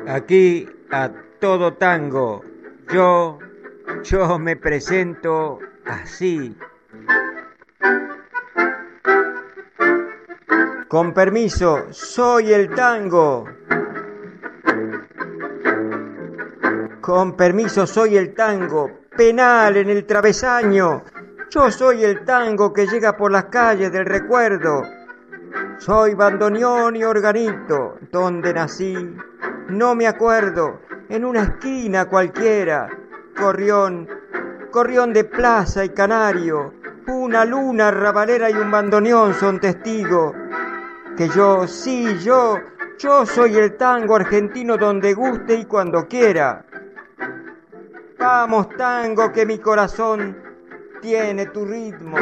Aquí a todo tango, yo me presento así. Con permiso, soy el tango. Con permiso, soy el tango, penal en el travesaño. Yo soy el tango que llega por las calles del recuerdo. Soy bandoneón y organito, donde nací, no me acuerdo, en una esquina cualquiera. Corrión de plaza y canario, una luna rabalera y un bandoneón son testigos. Que yo soy el tango argentino donde guste y cuando quiera. Vamos tango que mi corazón tiene tu ritmo.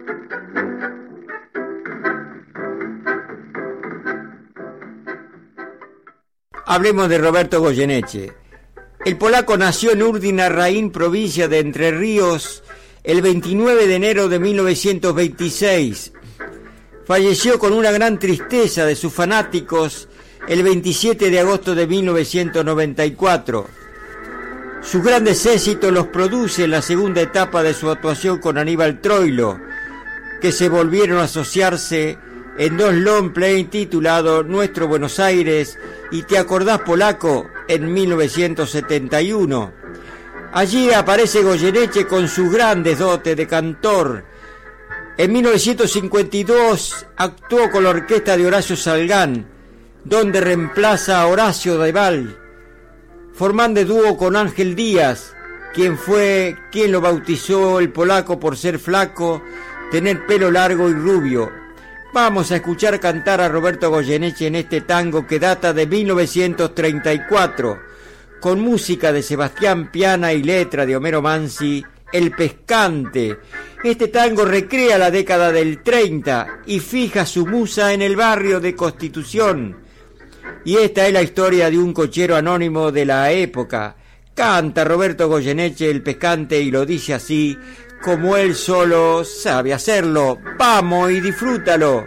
Hablemos de Roberto Goyeneche. El polaco nació en Urdinarraín, provincia de Entre Ríos, el 29 de enero de 1926. Falleció con una gran tristeza de sus fanáticos el 27 de agosto de 1994. Sus grandes éxitos los produce en la segunda etapa de su actuación con Aníbal Troilo, que se volvieron a asociarse en dos long play titulados Nuestro Buenos Aires y Te acordás polaco en 1971. Allí aparece Goyeneche con sus grandes dotes de cantor. En 1952 actuó con la orquesta de Horacio Salgán, donde reemplaza a Horacio Deval, formando dúo con Ángel Díaz, quien fue quien lo bautizó el polaco por ser flaco, tener pelo largo y rubio. Vamos a escuchar cantar a Roberto Goyeneche en este tango que data de 1934, con música de Sebastián Piana y letra de Homero Mansi, El Pescante. Este tango recrea la década del 30 y fija su musa en el barrio de Constitución. Y esta es la historia de un cochero anónimo de la época. Canta Roberto Goyeneche El Pescante y lo dice así, como él solo sabe hacerlo. ¡Vamos y disfrútalo!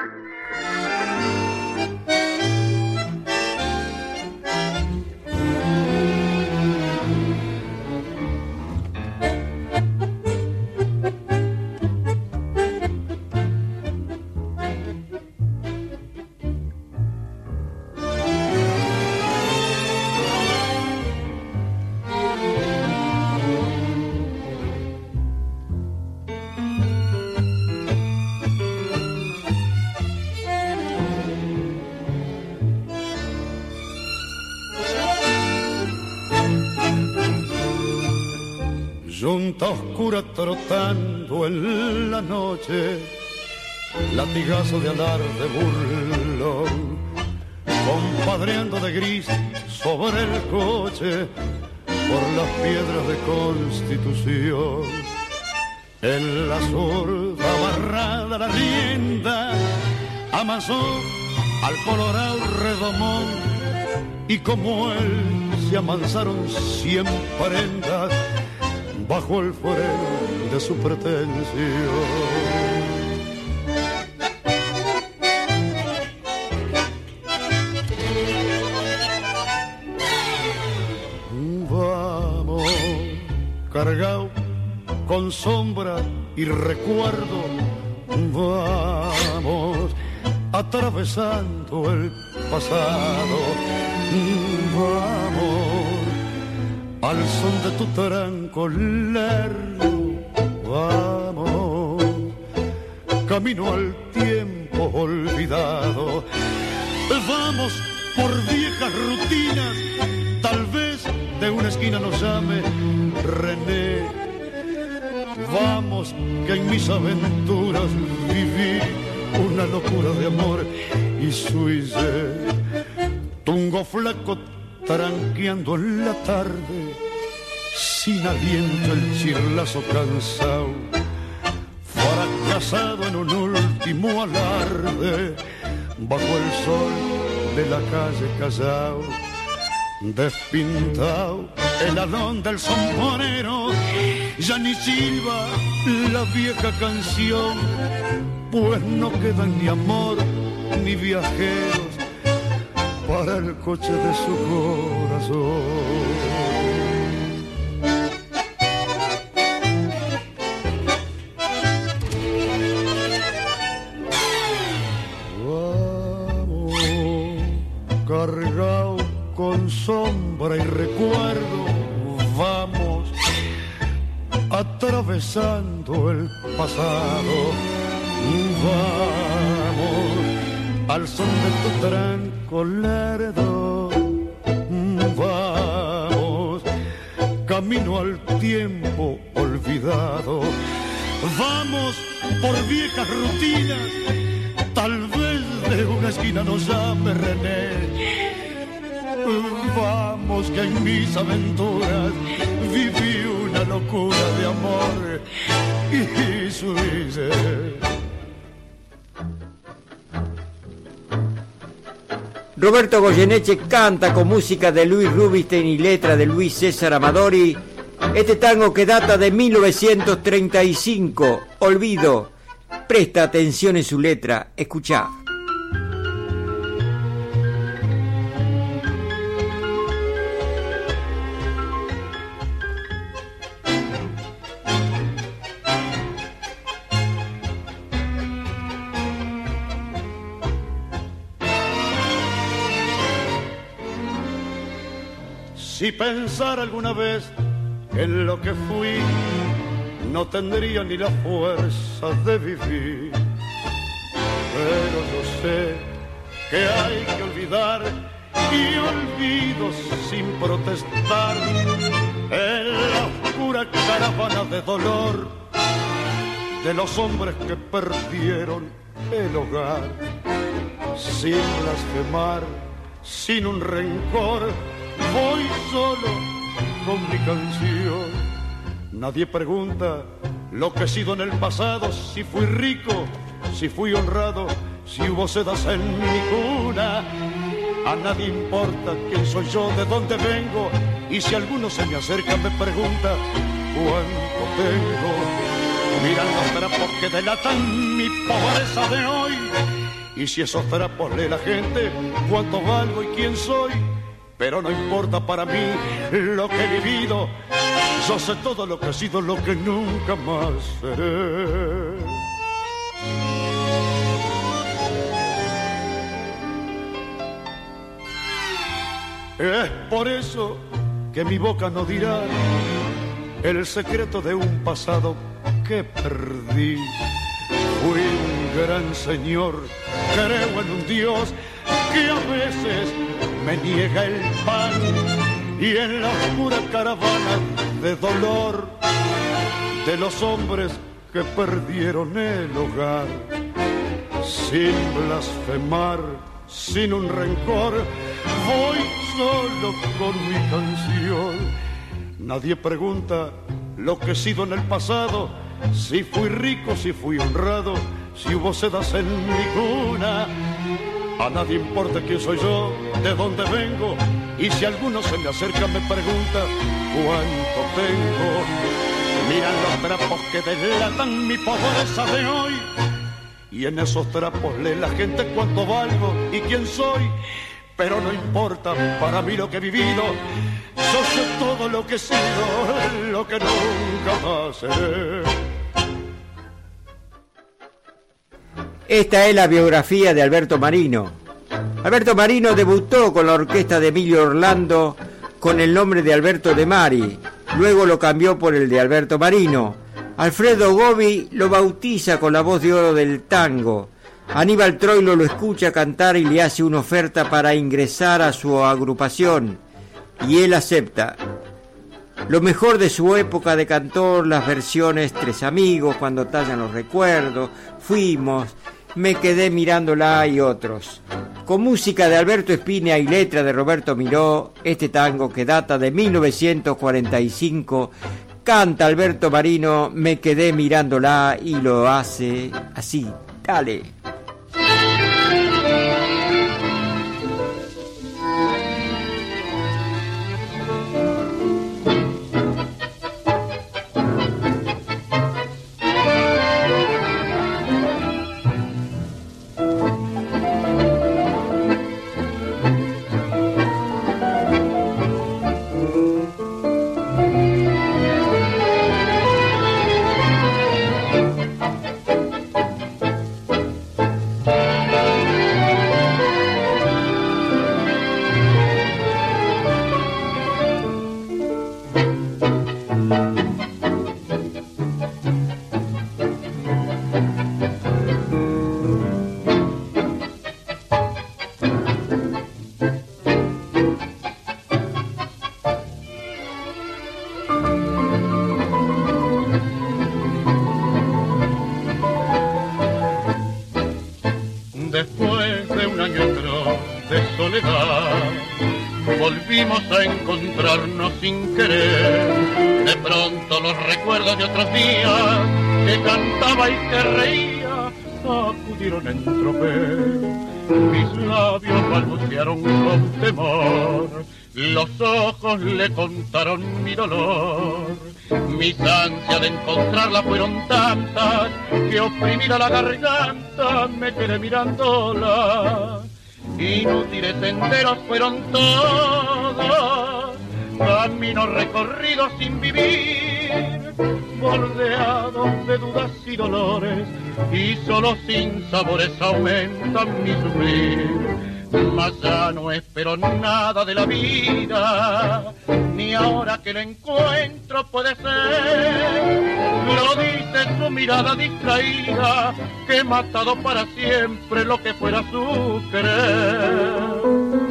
Yunta oscura trotando en la noche, latigazo de alarde burlón, compadreando de gris sobre el coche por las piedras de Constitución. En la zurda amarrada la rienda amasó al colorado redomón, y como él se amansaron 100 prendas bajo el fuero de su pretensión. Vamos, cargado con sombra y recuerdo, vamos, atravesando el pasado, vamos, al son de tu tranco lerdo, vamos, camino al tiempo olvidado, vamos por viejas rutinas, tal vez de una esquina nos llame René, vamos que en mis aventuras viví una locura de amor y suicé, tungo flaco tranqueando en la tarde, sin aliento el chirlazo cansado, fracasado en un último alarde, bajo el sol de la calle Callao, despintado el alón del somponero, ya ni silba la vieja canción, pues no quedan ni amor ni viajeros, para el coche de su corazón. Cargado con sombra y recuerdo, vamos atravesando el pasado. Vamos al son de tu tranco lerdo. Vamos camino al tiempo olvidado. Vamos por viejas rutinas. Tal vez de una esquina nos llame René. Vamos que en mis aventuras viví una locura de amor y suicé. Roberto Goyeneche canta con música de Luis Rubinstein y letra de Luis César Amadori este tango que data de 1935, Olvido. Presta atención en su letra, escuchá. Si pensara alguna vez en lo que fui, no tendría ni la fuerza de vivir. Pero yo sé que hay que olvidar y olvido sin protestar en la oscura caravana de dolor de los hombres que perdieron el hogar. Sin blasfemar, sin un rencor, voy solo con mi canción. Nadie pregunta lo que he sido en el pasado, si fui rico, si fui honrado, si hubo sedas en mi cuna. A nadie importa quién soy yo, de dónde vengo, y si alguno se me acerca me pregunta cuánto tengo. Miran los trapos que delatan mi pobreza de hoy, y si esos trapos lee la gente cuánto valgo y quién soy. Pero no importa para mí lo que he vivido, yo sé todo lo que he sido, lo que nunca más seré. Es por eso que mi boca no dirá el secreto de un pasado que perdí. Fui un gran señor, creo en un Dios que a veces me niega el pan, y en la oscura caravana de dolor de los hombres que perdieron el hogar. Sin blasfemar, sin un rencor, voy solo con mi canción. Nadie pregunta lo que he sido en el pasado, si fui rico, si fui honrado, si hubo sedas en mi cuna. A nadie importa quién soy yo, de dónde vengo, y si alguno se me acerca me pregunta cuánto tengo. Miran los trapos que delatan mi pobreza de hoy, y en esos trapos lee la gente cuánto valgo y quién soy. Pero no importa para mí lo que he vivido, yo sé todo lo que he sido, lo que nunca más seré. Esta es la biografía de Alberto Marino. Alberto Marino debutó con la orquesta de Emilio Orlando con el nombre de Alberto De Mari. Luego lo cambió por el de Alberto Marino. Alfredo Gobi lo bautiza con la voz de oro del tango. Aníbal Troilo lo escucha cantar y le hace una oferta para ingresar a su agrupación. Y él acepta. Lo mejor de su época de cantor, las versiones Tres Amigos, Cuando tallan los recuerdos, Fuimos, Me quedé mirándola y otros. Con música de Alberto Espina y letra de Roberto Miró, este tango que data de 1945, canta Alberto Marino, Me quedé mirándola, y lo hace así. Dale. después de un año entero de soledad, volvimos a encontrarnos sin querer. De pronto los recuerdos de otros días que cantaba y que reía acudieron en tropel. Mis labios balbucearon con temor, los ojos le contaron mi dolor. Mis ansias de encontrarla fueron tantas que oprimida la garganta me quedé mirándola. Inútiles senderos fueron todos, caminos recorridos sin vivir, bordeados de dudas y dolores, y solo sin sabores aumentan mi sufrir. Mas ya no espero nada de la vida, ni ahora que lo encuentro puede ser. Lo dice su mirada distraída, que he matado para siempre lo que fuera su querer.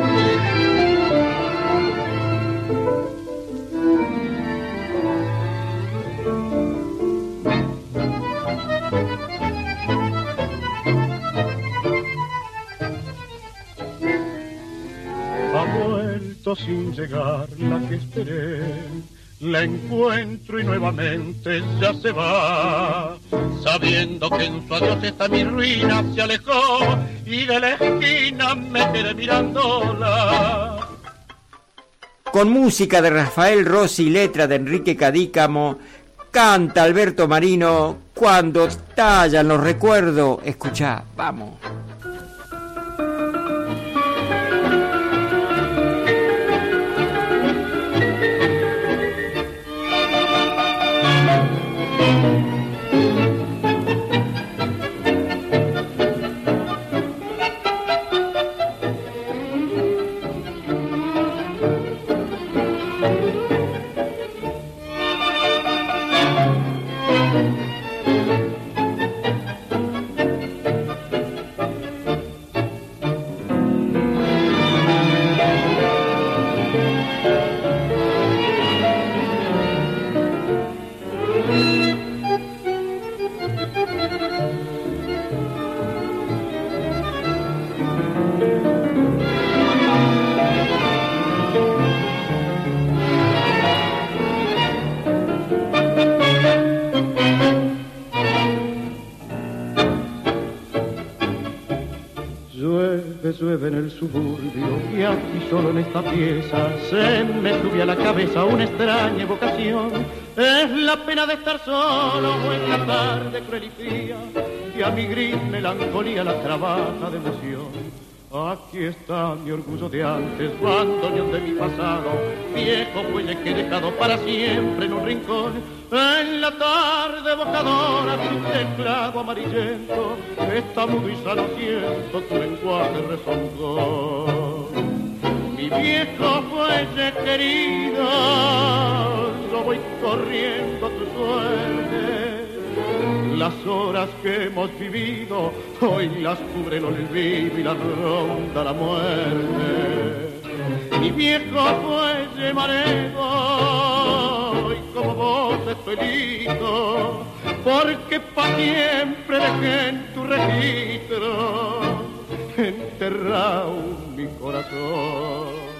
Sin llegar la que esperé, la encuentro y nuevamente ya se va, sabiendo que en su adiós está mi ruina, se alejó y de la esquina me quedé mirándola. Con música de Rafael Rossi y letra de Enrique Cadícamo, canta Alberto Marino Cuando tallan los recuerdos. Escuchá, vamos. Llueve en el suburbio y aquí solo en esta pieza se me sube a la cabeza una extraña evocación. Es la pena de estar solo o en la tarde cruel y fría, y a mi gris melancolía la trabaja de emoción. Aquí está mi orgullo de antes, bandoneón de mi pasado, viejo fuelle que he dejado para siempre en un rincón. En la tarde evocadora tu teclado amarillento está mudo y sano, siento tu lenguaje rezongón. Mi viejo fuelle querido, yo voy corriendo a tu suerte. Las horas que hemos vivido hoy las cubre el olvido y las ronda la muerte. Mi viejo fuelle marego, y como vos estoy listo, porque pa' siempre dejé en tu registro enterrado mi corazón.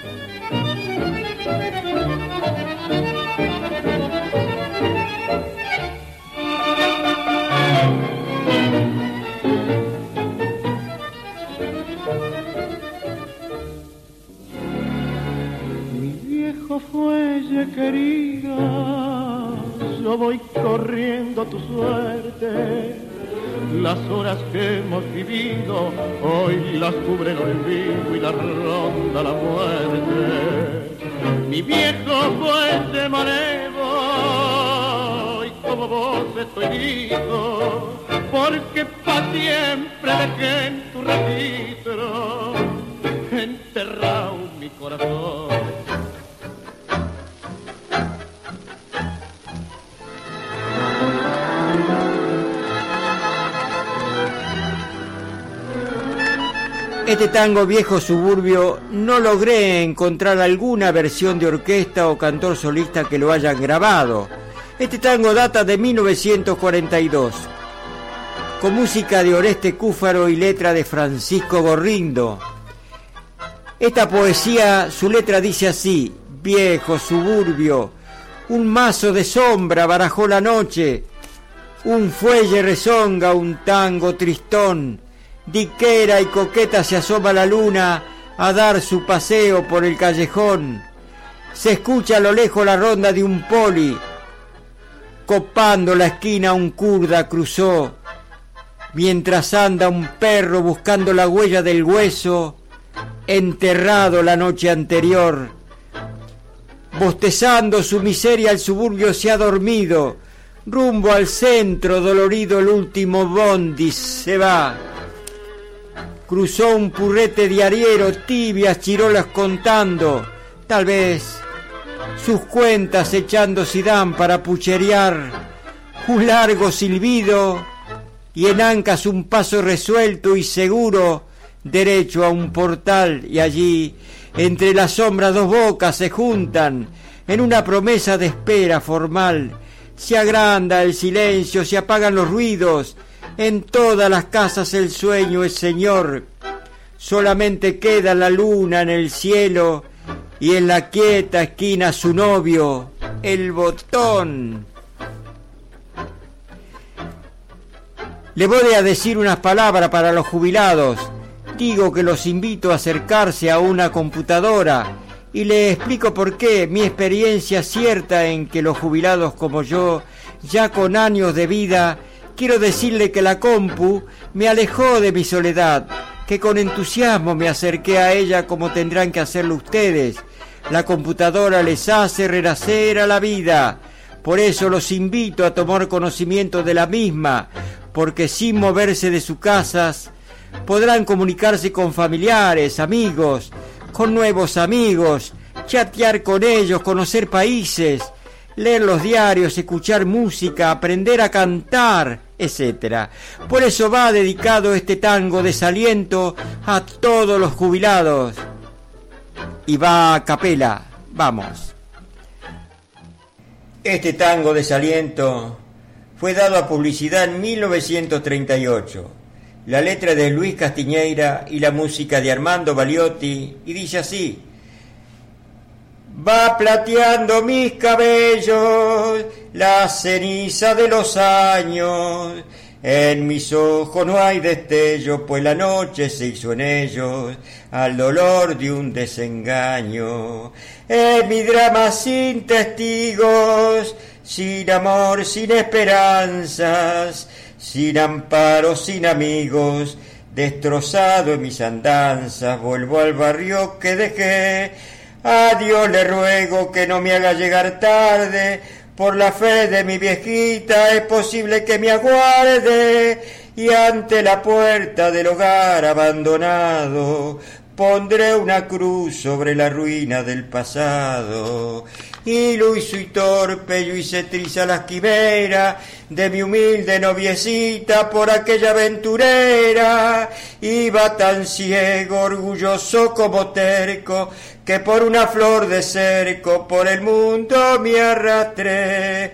Fuelle querida, yo voy corriendo a tu suerte. Las horas que hemos vivido hoy las cubre el olvido y la ronda la muerte. Mi viejo fuelle manejo, y como vos estoy listo, porque pa' siempre dejé en tu registro enterrado mi corazón. Este tango Viejo Suburbio no logré encontrar alguna versión de orquesta o cantor solista que lo hayan grabado. Este tango data de 1942. con música de Oreste Cúfaro y letra de Francisco Gorrindo. Esta poesía, su letra dice así: viejo suburbio, un mazo de sombra barajó la noche, un fuelle rezonga un tango tristón, diquera y coqueta se asoma la luna a dar su paseo por el callejón. Se escucha a lo lejos la ronda de un poli, copando la esquina un kurda cruzó, mientras anda un perro buscando la huella del hueso enterrado la noche anterior. Bostezando su miseria el suburbio se ha dormido, rumbo al centro dolorido el último bondi se va. Cruzó un purrete diariero, tibias chirolas contando, tal vez sus cuentas echando sidán para pucherear, un largo silbido y en ancas un paso resuelto y seguro, derecho a un portal, y allí, entre las sombras dos bocas se juntan, en una promesa de espera formal. Se agranda el silencio, se apagan los ruidos, en todas las casas el sueño es señor. Solamente queda la luna en el cielo y en la quieta esquina su novio, el botón. Le voy a decir unas palabras para los jubilados. Digo que los invito a acercarse a una computadora y le explico por qué mi experiencia cierta en que los jubilados como yo, ya con años de vida, quiero decirle que la compu me alejó de mi soledad, que con entusiasmo me acerqué a ella como tendrán que hacerlo ustedes. La computadora les hace renacer a la vida. Por eso los invito a tomar conocimiento de la misma, porque sin moverse de sus casas podrán comunicarse con familiares, amigos, con nuevos amigos, chatear con ellos, conocer países, leer los diarios, escuchar música, aprender a cantar, etc. Por eso va dedicado este tango desaliento a todos los jubilados. Y va a capela, vamos. Este tango desaliento fue dado a publicidad en 1938. La letra de Luis Castiñeira y la música de Armando Baliotti, y dice así: va plateando mis cabellos la ceniza de los años, en mis ojos no hay destello, pues la noche se hizo en ellos al dolor de un desengaño. En mi drama sin testigos, sin amor, sin esperanzas, sin amparo, sin amigos, destrozado en mis andanzas, vuelvo al barrio que dejé. A Dios le ruego que no me haga llegar tarde, por la fe de mi viejita es posible que me aguarde, y ante la puerta del hogar abandonado pondré una cruz sobre la ruina del pasado. Iluso y torpe yo hice triza las quimeras de mi humilde noviecita por aquella aventurera. Iba tan ciego, orgulloso como terco, que por una flor de cerco por el mundo me arrastré,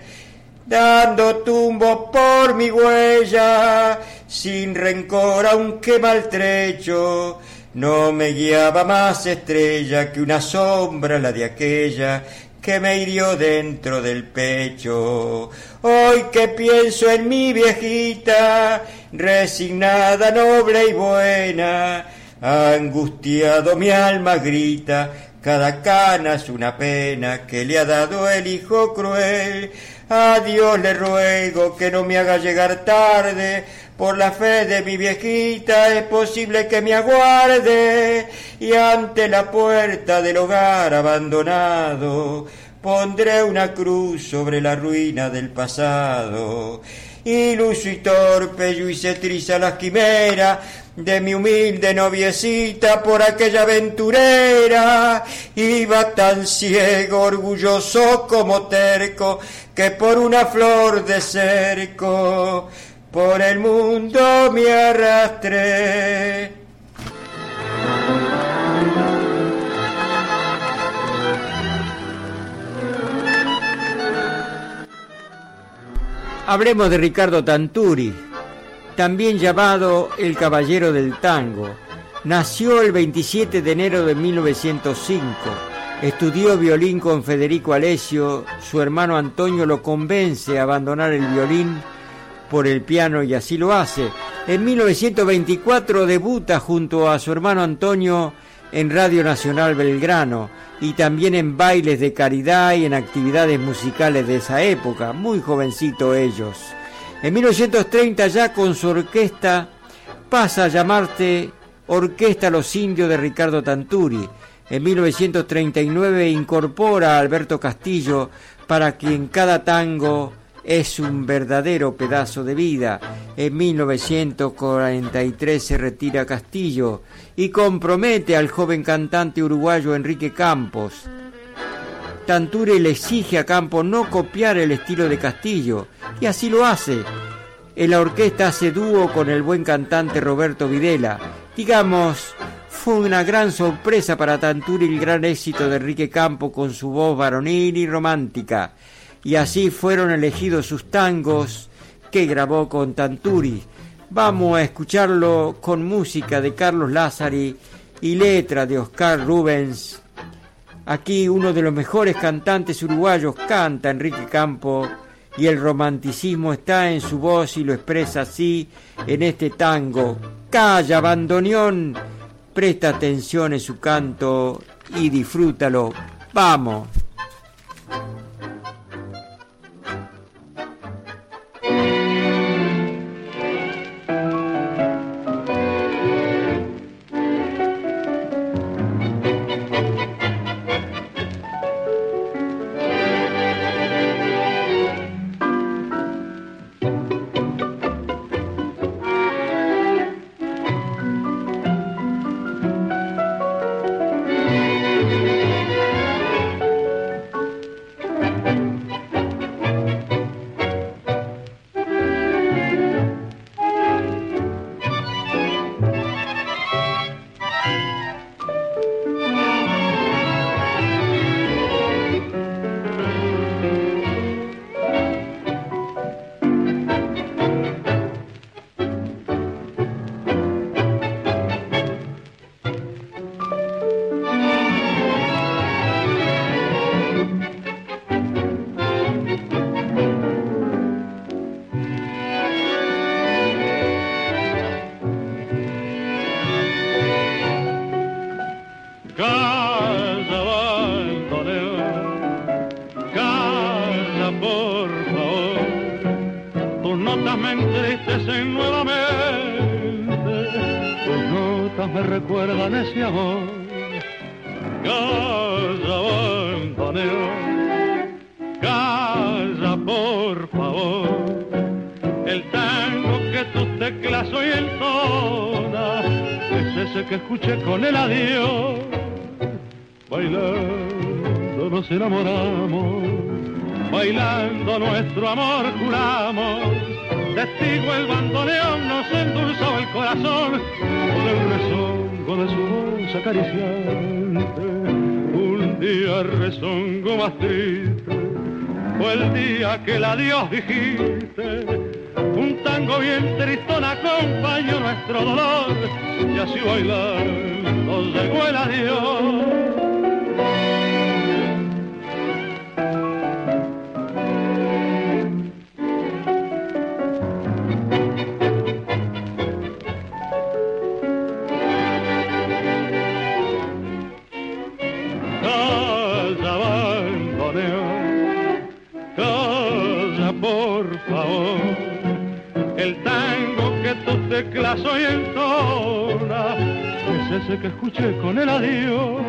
dando tumbo por mi huella, sin rencor aunque maltrecho. No me guiaba más estrella que una sombra, la de aquella que me hirió dentro del pecho. Hoy que pienso en mi viejita, resignada, noble y buena, angustiado mi alma grita, cada cana es una pena que le ha dado el hijo cruel. A Dios le ruego que no me haga llegar tarde, por la fe de mi viejita es posible que me aguarde, y ante la puerta del hogar abandonado pondré una cruz sobre la ruina del pasado. Iluso y torpe yo hice triza las quimeras de mi humilde noviecita por aquella aventurera. Iba tan ciego, orgulloso como terco, que por una flor de cerco por el mundo me arrastré. Hablemos de Ricardo Tanturi, también llamado el Caballero del Tango. Nació el 27 de enero de 1905. Estudió violín con Federico Alessio. Su hermano Antonio lo convence a abandonar el violín por el piano y así lo hace. En 1924 debuta junto a su hermano Antonio en Radio Nacional Belgrano y también en bailes de caridad y en actividades musicales de esa época, muy jovencito ellos. En 1930 ya con su orquesta pasa a llamarse Orquesta Los Indios de Ricardo Tanturi. En 1939 incorpora a Alberto Castillo, para quien cada tango es un verdadero pedazo de vida. En 1943 se retira Castillo y compromete al joven cantante uruguayo Enrique Campos. Tanturi le exige a Campos no copiar el estilo de Castillo, y así lo hace. En la orquesta hace dúo con el buen cantante Roberto Videla. Digamos, fue una gran sorpresa para Tanturi el gran éxito de Enrique Campos con su voz varonil y romántica. Y así fueron elegidos sus tangos que grabó con Tanturi. Vamos a escucharlo con música de Carlos Lázari y letra de Oscar Rubens. Aquí uno de los mejores cantantes uruguayos canta Enrique Campos y el romanticismo está en su voz y lo expresa así en este tango. Calla, bandoneón, presta atención en su canto y disfrútalo. ¡Vamos! Que el adiós dijiste, un tango bien tristón acompañó nuestro dolor y así bailando llegó el adiós. Soy entona, es ese que escuché con el adiós.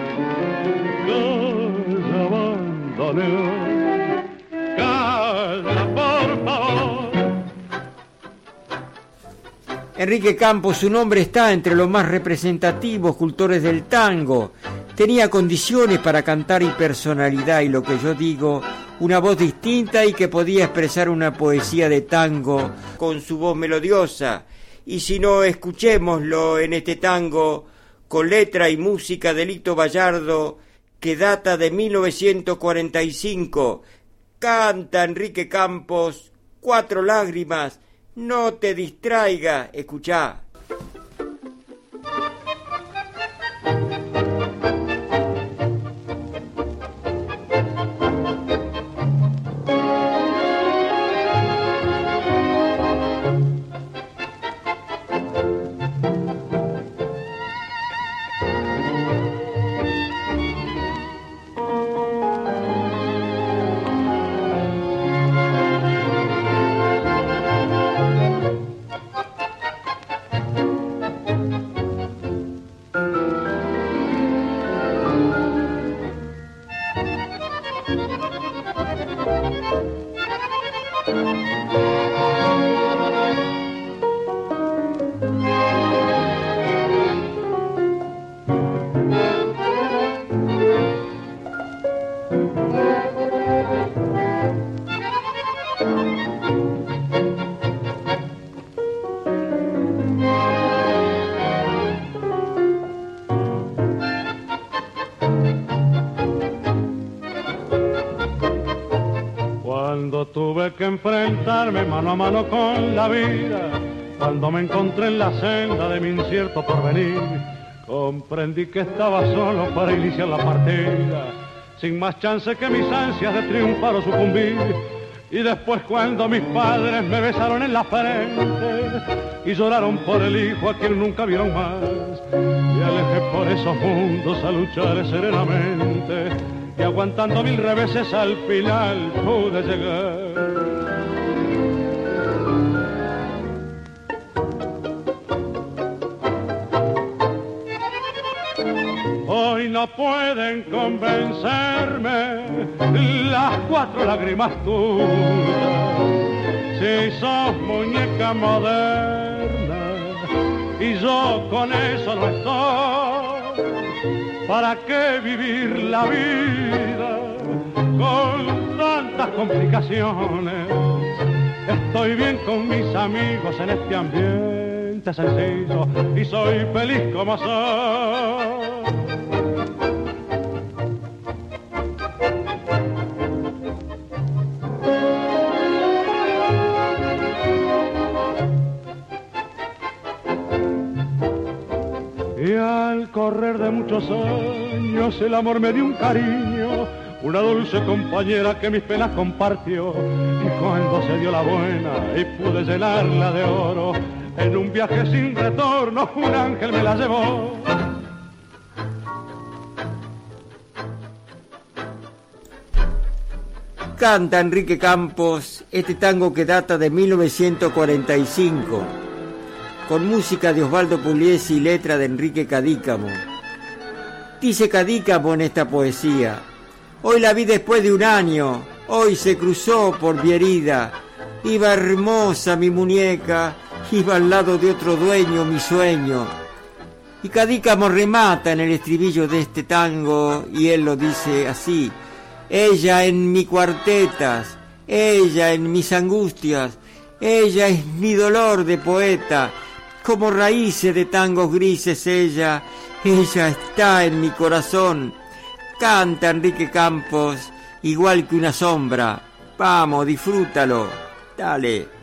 Calla, bandoneón, calla, por favor. Enrique Campos, su nombre está entre los más representativos cultores del tango. Tenía condiciones para cantar y personalidad y lo que yo digo, una voz distinta y que podía expresar una poesía de tango con su voz melodiosa. Y si no, escuchémoslo en este tango con letra y música de Lito Bayardo, que data de 1945. Canta Enrique Campos, 4 lágrimas, No te distraiga, escuchá. Tuve que enfrentarme mano a mano con la vida. Cuando me encontré en la senda de mi incierto porvenir, comprendí que estaba solo para iniciar la partida, sin más chance que mis ansias de triunfar o sucumbir. Y después, cuando mis padres me besaron en la frente y lloraron por el hijo a quien nunca vieron más, me alejé por esos mundos a luchar serenamente, y aguantando 1000 reveses al final pude llegar. Hoy no pueden convencerme las 4 lágrimas tuyas. Si sos muñeca moderna y yo con eso no estoy, ¿para qué vivir la vida con tantas complicaciones? Estoy bien con mis amigos en este ambiente sencillo y soy feliz como soy. Y al correr de muchos años el amor me dio un cariño, una dulce compañera que mis penas compartió. Y cuando se dio la buena y pude llenarla de oro, en un viaje sin retorno un ángel me la llevó. Canta Enrique Campos este tango que data de 1945, con música de Osvaldo Pugliese y letra de Enrique Cadícamo. Dice Cadícamo en esta poesía: hoy la vi después de un año, hoy se cruzó por mi herida, iba hermosa mi muñeca, iba al lado de otro dueño mi sueño. Y Cadícamo remata en el estribillo de este tango y él lo dice así: ella en mis cuartetas, ella en mis angustias, ella es mi dolor de poeta, como raíces de tangos grises ella está en mi corazón. Canta Enrique Campos igual que una sombra. Vamos, disfrútalo, dale.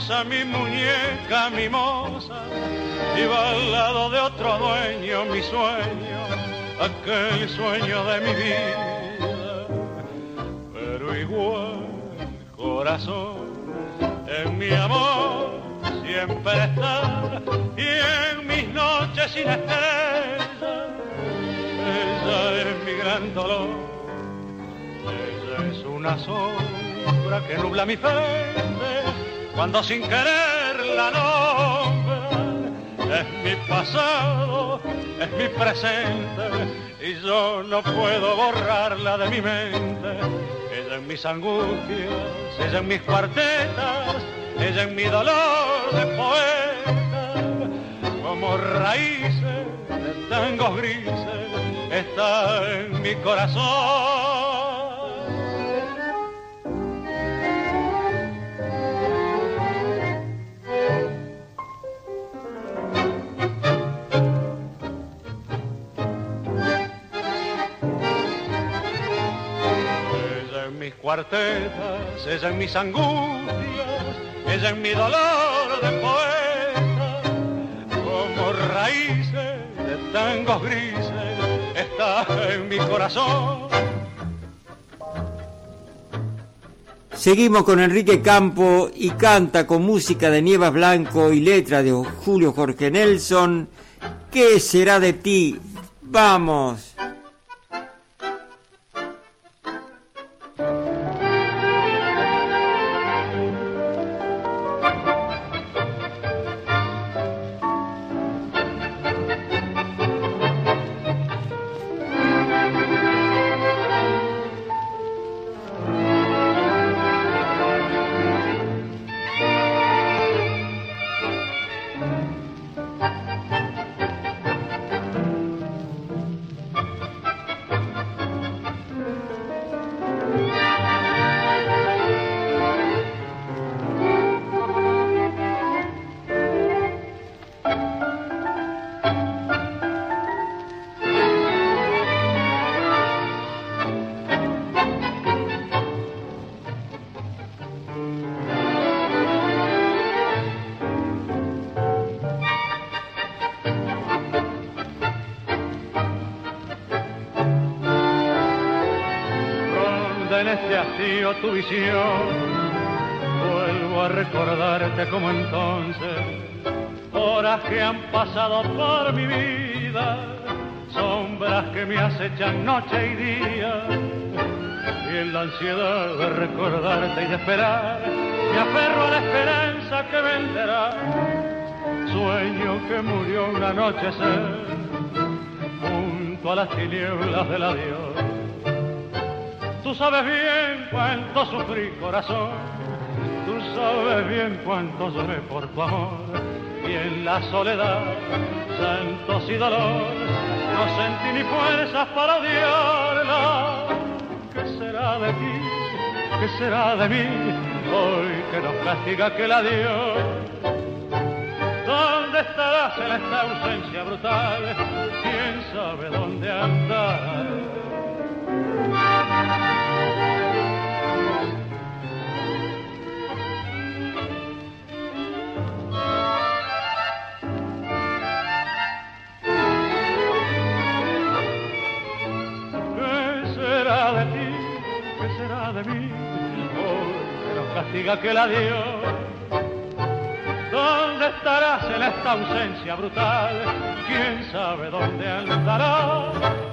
hermosa, mi muñeca mimosa, iba al lado de otro dueño mi sueño, aquel sueño de mi vida. Pero igual, corazón, en mi amor siempre está, y en mis noches sin estrellas, ella es mi gran dolor. Ella es una sombra que nubla mi frente cuando sin querer la nombra. Es mi pasado, es mi presente, y yo no puedo borrarla de mi mente. Ella en mis angustias, ella en mis cuartetas, ella en mi dolor de poeta. Como raíces de tangos grises está en mi corazón. Mis cuartetas, ella en mis angustias, ella en mi dolor de poeta. Como raíces de tangos grises está en mi corazón. Seguimos con Enrique Campos y canta con música de Nievas Blanco y letra de Julio Jorge Nelson. ¿Qué será de ti? ¡Vamos! Tu visión, vuelvo a recordarte como entonces, horas que han pasado por mi vida, sombras que me acechan noche y día, y en la ansiedad de recordarte y de esperar, me aferro a la esperanza que vendrá, sueño que murió un anochecer, junto a las tinieblas del adiós. Tú sabes bien cuánto sufrí, corazón, tú sabes bien cuánto lloré por tu amor, y en la soledad, llantos y dolor, no sentí ni fuerzas para odiarla. ¿Qué será de ti? ¿Qué será de mí? Hoy que nos castiga aquel adiós. ¿Dónde estarás en esta ausencia brutal? ¿Quién sabe dónde andarás? ¿Qué será de ti? ¿Qué será de mí? Hoy que nos castiga aquel adiós. ¿Dónde estarás en esta ausencia brutal? ¿Quién sabe dónde andarás?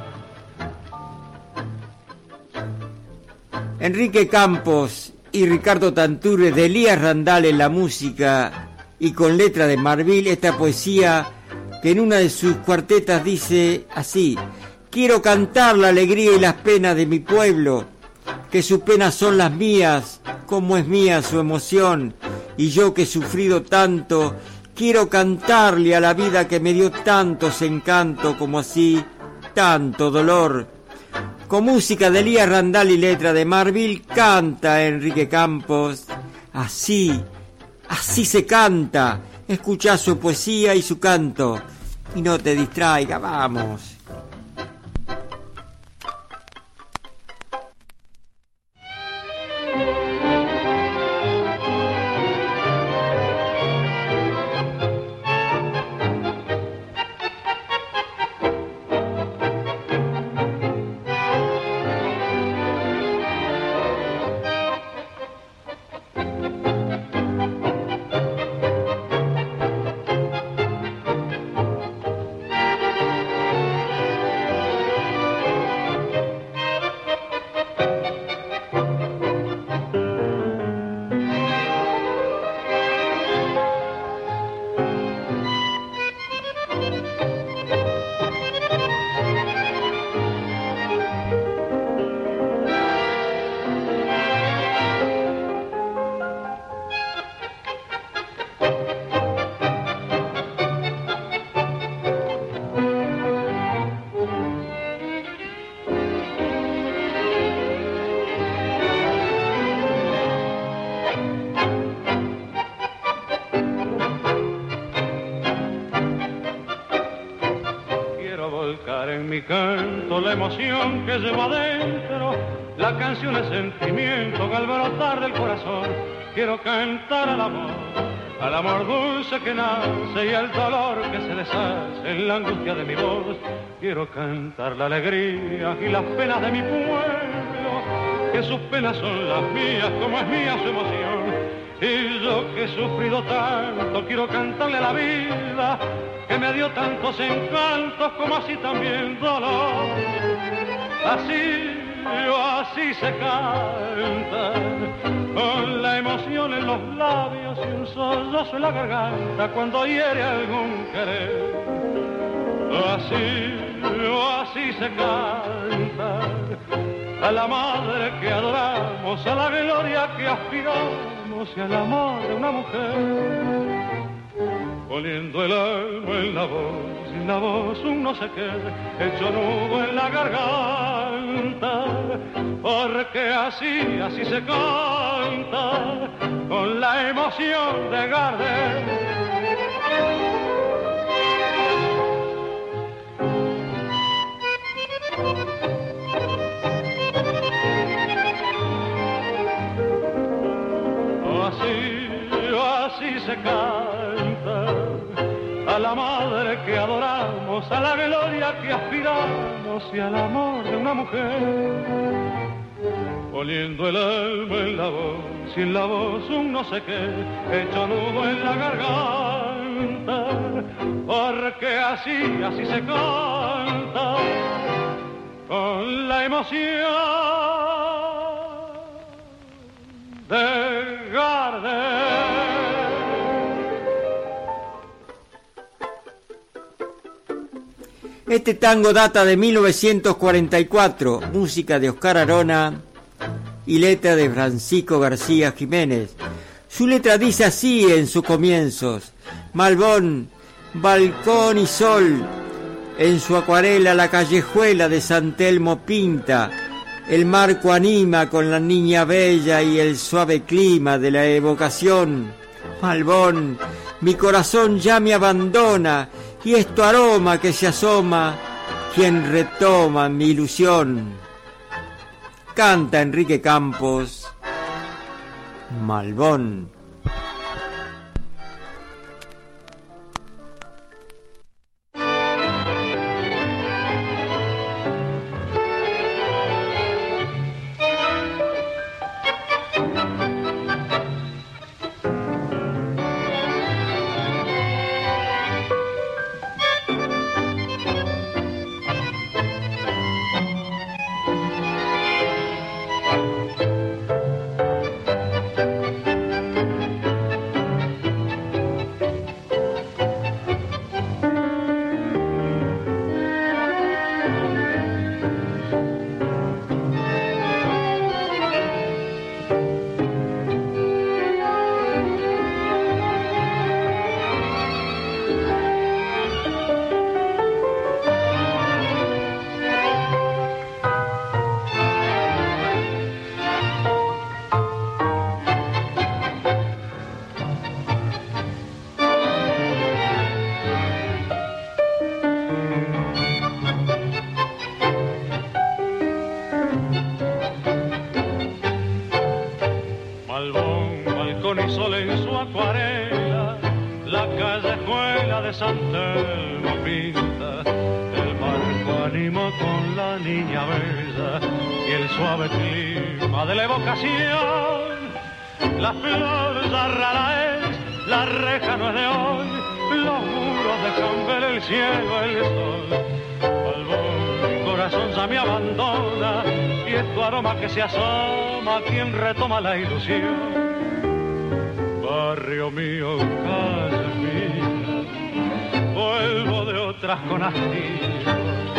Enrique Campos y Ricardo Tanture de Elías Randal en la música y con letra de Marvil, esta poesía que en una de sus cuartetas dice así: quiero cantar la alegría y las penas de mi pueblo, que sus penas son las mías, como es mía su emoción, y yo que he sufrido tanto, quiero cantarle a la vida que me dio tantos encantos como así, tanto dolor. Con música de Elías Randal y letra de Marvil, canta Enrique Campos. Así se canta. Escuchá su poesía y su canto. Y no te distraiga, vamos. volcar en mi canto la emoción que llevo adentro. La canción es sentimiento que al brotar del corazón quiero cantar al amor dulce que nace y al dolor que se deshace en la angustia de mi voz. Quiero cantar la alegría y las penas de mi pueblo, que sus penas son las mías como es mía su emoción. Y yo que he sufrido tanto quiero cantarle a la vida, que me dio tantos encantos como así también dolor. Así se canta, con la emoción en los labios y un sollozo en la garganta cuando hiere algún querer. Así se canta, a la madre que adoramos, a la gloria que aspiramos y al amor de una mujer. Poniendo el alma en la voz un no sé qué, hecho nudo en la garganta, porque así se canta, con la emoción de Gardel. Así se canta, a la madre que adoramos, a la gloria que aspiramos y al amor de una mujer. Poniendo el alma en la voz y en la voz un no sé qué, hecho nudo en la garganta, porque así se canta, con la emoción de Gardel. Este tango data de 1944, música de Oscar Arona y letra de Francisco García Jiménez. Su letra dice así en sus comienzos: Malbón, balcón y sol, en su acuarela la callejuela de San Telmo pinta, el marco anima con la niña bella y el suave clima de la evocación. Malbón, mi corazón ya me abandona, y es tu aroma que se asoma, quien retoma mi ilusión. Canta Enrique Campos, Malbón. San Telmo pinta, el marco anima con la niña bella y el suave clima de la evocación. La flor ya rara es, la reja no es de hoy, los muros dejan ver el cielo, el sol. Malbón, mi corazón ya me abandona y es tu aroma que se asoma quien retoma la ilusión. Barrio mío, calle mía, vuelvo de otras con hastío,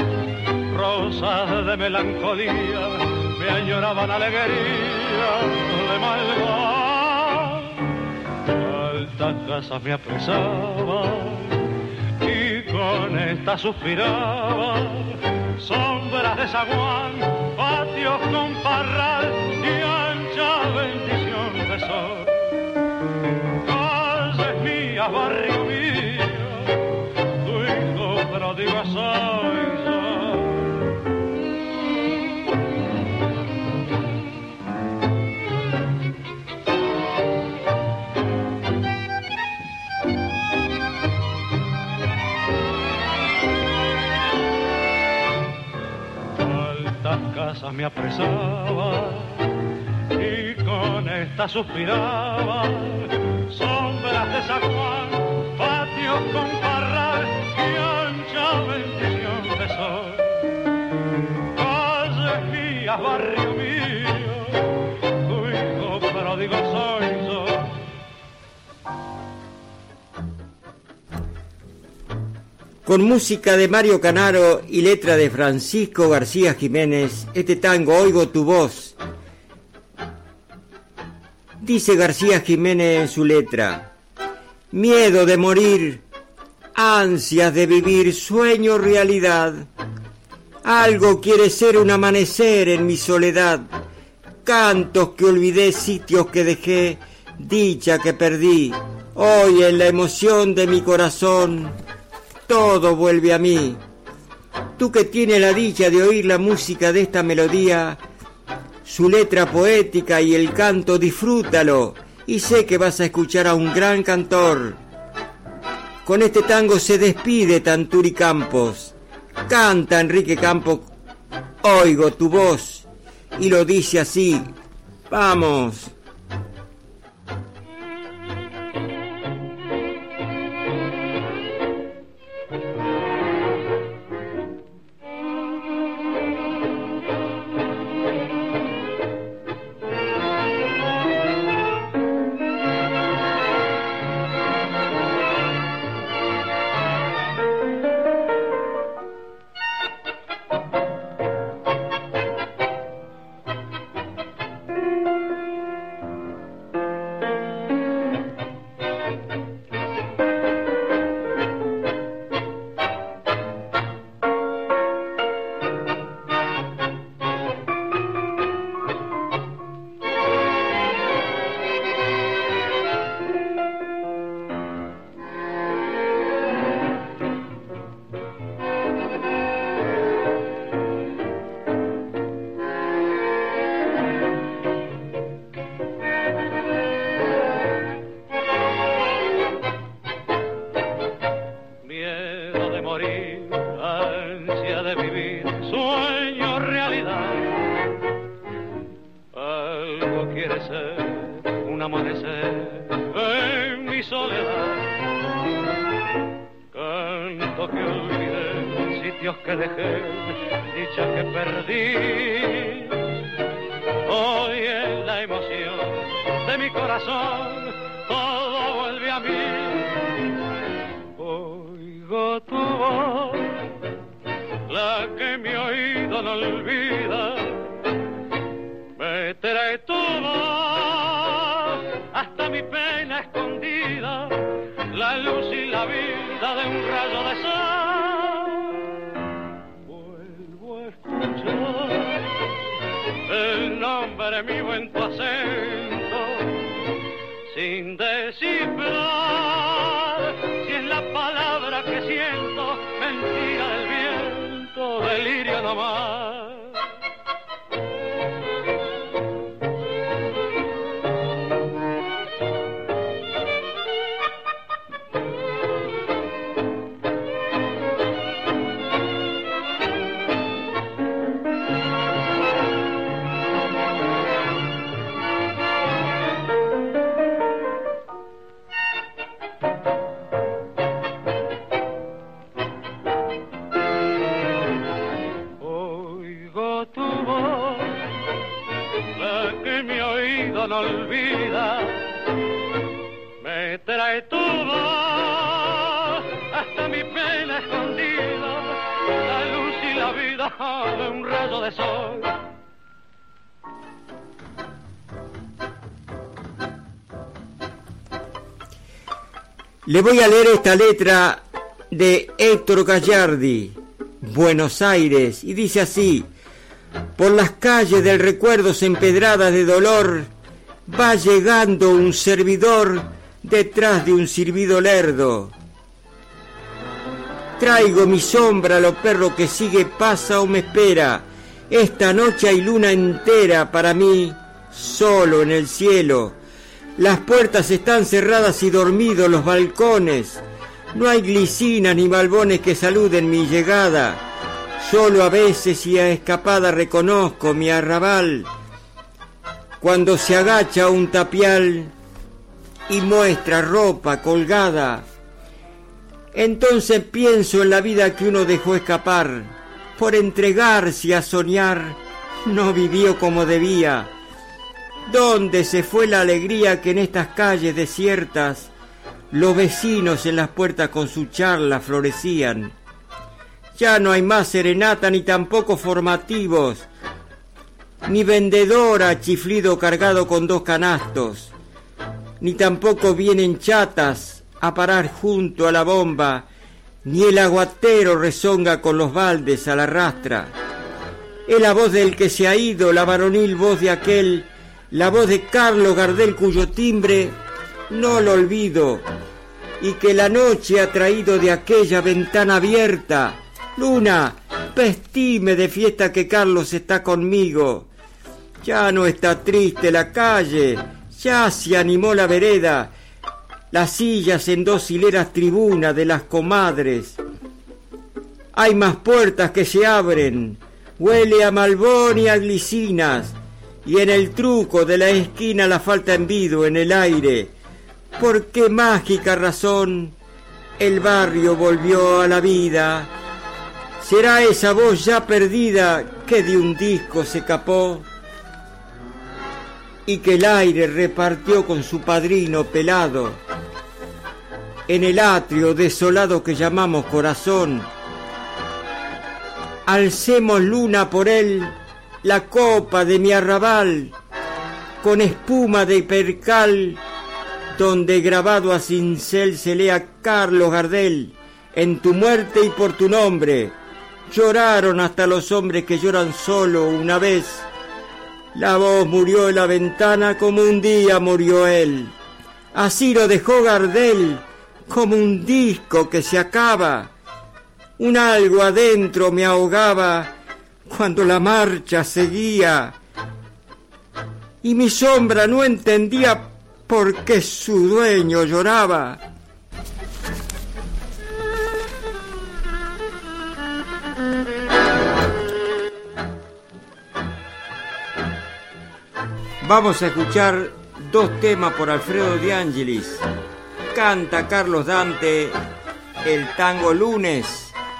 rosas de melancolía me añoraban alegría de Malbón. Altas casas me apresaban y con esta suspiraba, sombras de zaguán, patios con parral y ancha bendición de sol. Calles mías, barrio mío, tu hijo pródigo soy yo. Casas me apresaba y con esta suspiraba, sombras de San Juan, patios con parral y ancha bendición de sol. Calles mías, barrio mío, tu hijo pródigo soy yo. Con música de Mario Canaro y letra de Francisco García Jiménez, este tango Oigo tu voz. Dice García Jiménez en su letra: miedo de morir, ansias de vivir, sueño realidad. Algo quiere ser un amanecer en mi soledad. Cantos que olvidé, sitios que dejé, dicha que perdí. Hoy en la emoción de mi corazón todo vuelve a mí. Tú que tienes la dicha de oír la música de esta melodía, su letra poética y el canto, disfrútalo, y sé que vas a escuchar a un gran cantor. Con este tango se despide Tanturi Campos. Canta Enrique Campos, oigo tu voz, y lo dice así: vamos. Le voy a leer esta letra de Héctor Gallardi, Buenos Aires, y dice así: por las calles del recuerdo empedradas de dolor, va llegando un servidor detrás de un silbido lerdo. Traigo mi sombra a los perros que sigue, pasa o me espera. Esta noche hay luna entera para mí, solo en el cielo. Las puertas están cerradas y dormidos los balcones. No hay glicinas ni balbones que saluden mi llegada. Solo a veces y a escapada reconozco mi arrabal. Cuando se agacha un tapial y muestra ropa colgada, entonces pienso en la vida que uno dejó escapar. Por entregarse a soñar, no vivió como debía. ¿Dónde se fue la alegría que en estas calles desiertas los vecinos en las puertas con su charla florecían? Ya no hay más serenata ni tampoco formativos, ni vendedora chiflido cargado con 2 canastos, ni tampoco vienen chatas a parar junto a la bomba, ni el aguatero rezonga con los baldes a la rastra. Es la voz del que se ha ido, la varonil voz de aquel, la voz de Carlos Gardel, cuyo timbre no lo olvido, y que la noche ha traído de aquella ventana abierta. Luna, vestime de fiesta que Carlos está conmigo. Ya no está triste la calle, ya se animó la vereda, las sillas en 2 hileras tribunas de las comadres. Hay más puertas que se abren, huele a malbón y a glicinas, y en el truco de la esquina la falta envido en el aire. ¿Por qué mágica razón el barrio volvió a la vida? ¿Será esa voz ya perdida que de un disco se capó y que el aire repartió con su padrino pelado? En el atrio desolado que llamamos corazón, alcemos luna por él la copa de mi arrabal, con espuma de percal, donde grabado a cincel se lea Carlos Gardel, en tu muerte y por tu nombre. Lloraron hasta los hombres que lloran solo una vez. La voz murió en la ventana como un día murió él. Así lo dejó Gardel, como un disco que se acaba. Un algo adentro me ahogaba cuando la marcha seguía, y mi sombra no entendía por qué su dueño lloraba. Vamos a escuchar 2 temas por Alfredo De Angelis. Canta Carlos Dante el tango Lunes.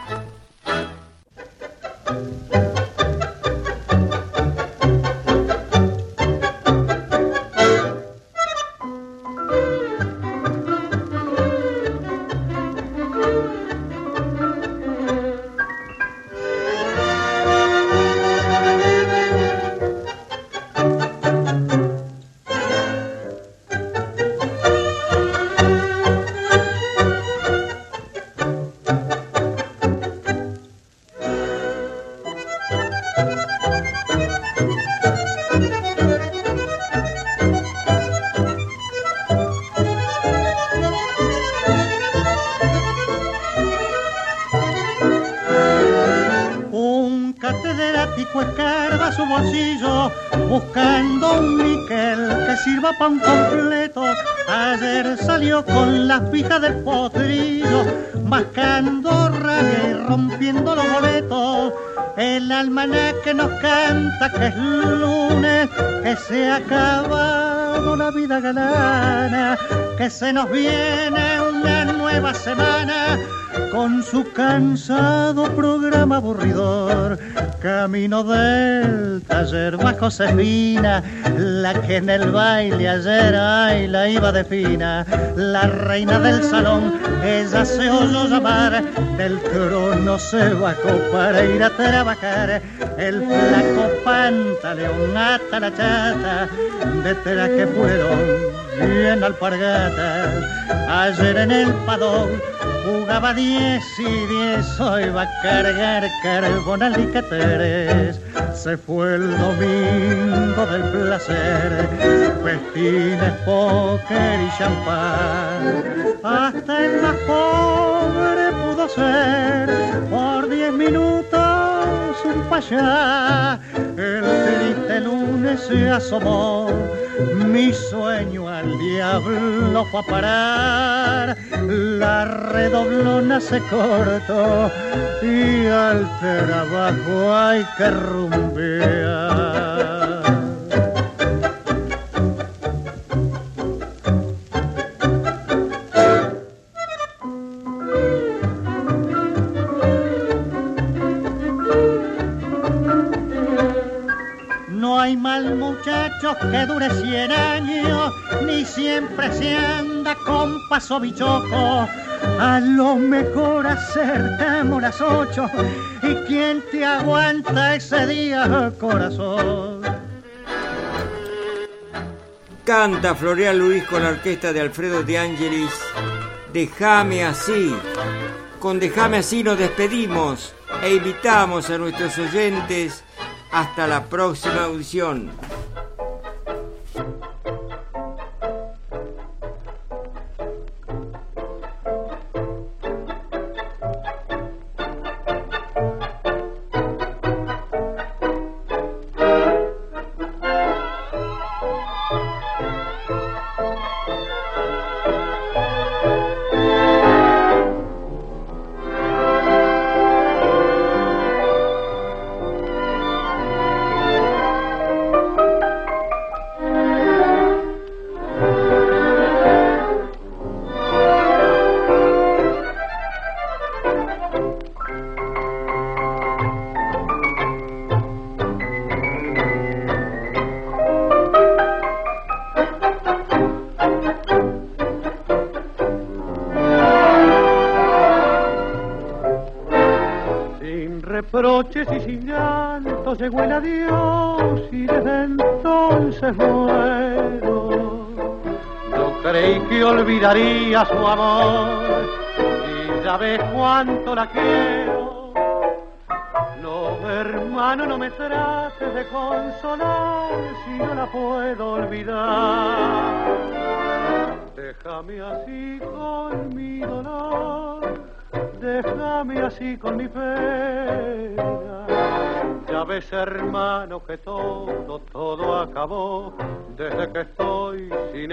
Pan completo, ayer salió con las fijas del potrillo, mascando rabia y rompiendo los boletos. El almanaque nos canta que es lunes, que se ha acabado la vida galana, que se nos viene una nueva semana con su cansado programa aburridor. Camino del taller va Josefina, la que en el baile ayer ay la iba de fina. La reina del salón, ella se oyó llamar, del trono se bajó para ir a trabajar. El flaco pantaleón ata la chata, detrás que fueron bien alpargatas. Ayer en el padón jugaba 10 y 10, hoy va a cargar carbonal y cateres. Se fue el domingo del placer, festines, póker y champán. Hasta el más pobre pudo puedo ser por 10 minutos un payá. El triste lunes se asomó, mi sueño al diablo fue a parar. La redoblona se cortó y al trabajo hay que rumbear. No hay mal muchacho que dure 100 años, ni siempre se anda con paso bichoco. A lo mejor acertamos las 8, y quién te aguanta ese día, corazón. Canta Floreal Luis con la orquesta de Alfredo De Angelis, Déjame así. Con Déjame así nos despedimos e invitamos a nuestros oyentes hasta la próxima audición. Reproches y sin llanto llegó el adiós y desde entonces muero. Yo creí que olvidaría su amor y ya ves cuánto la quiero. No, hermano, no me trates de consolar si no la puedo olvidar. Déjame así con mi dolor, déjame así con mi pena. Ya ves, hermano, que todo acabó desde que estoy sin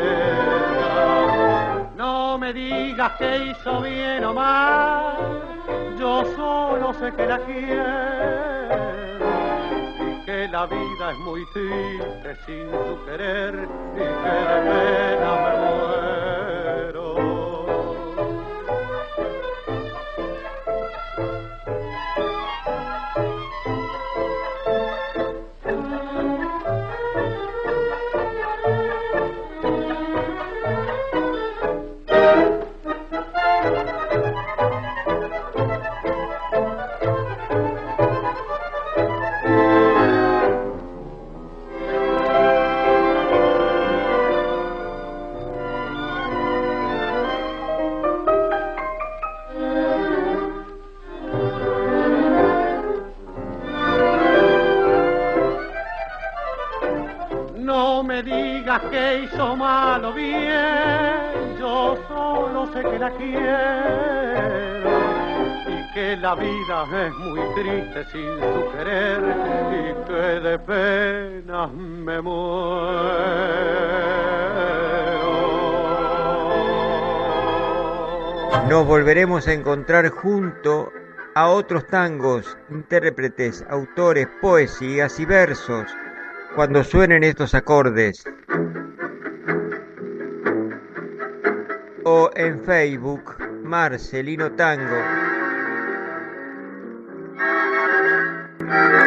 ella. No me digas que hizo bien o mal, yo solo sé que la quiero y que la vida es muy triste sin tu querer y que de pena me muero. Que hizo mal o bien, yo solo sé que la quiero y que la vida es muy triste sin su querer y que de pena me muero. Nos volveremos a encontrar junto a otros tangos, intérpretes, autores, poesías y versos cuando suenen estos acordes. O en Facebook, Marcelino Tango.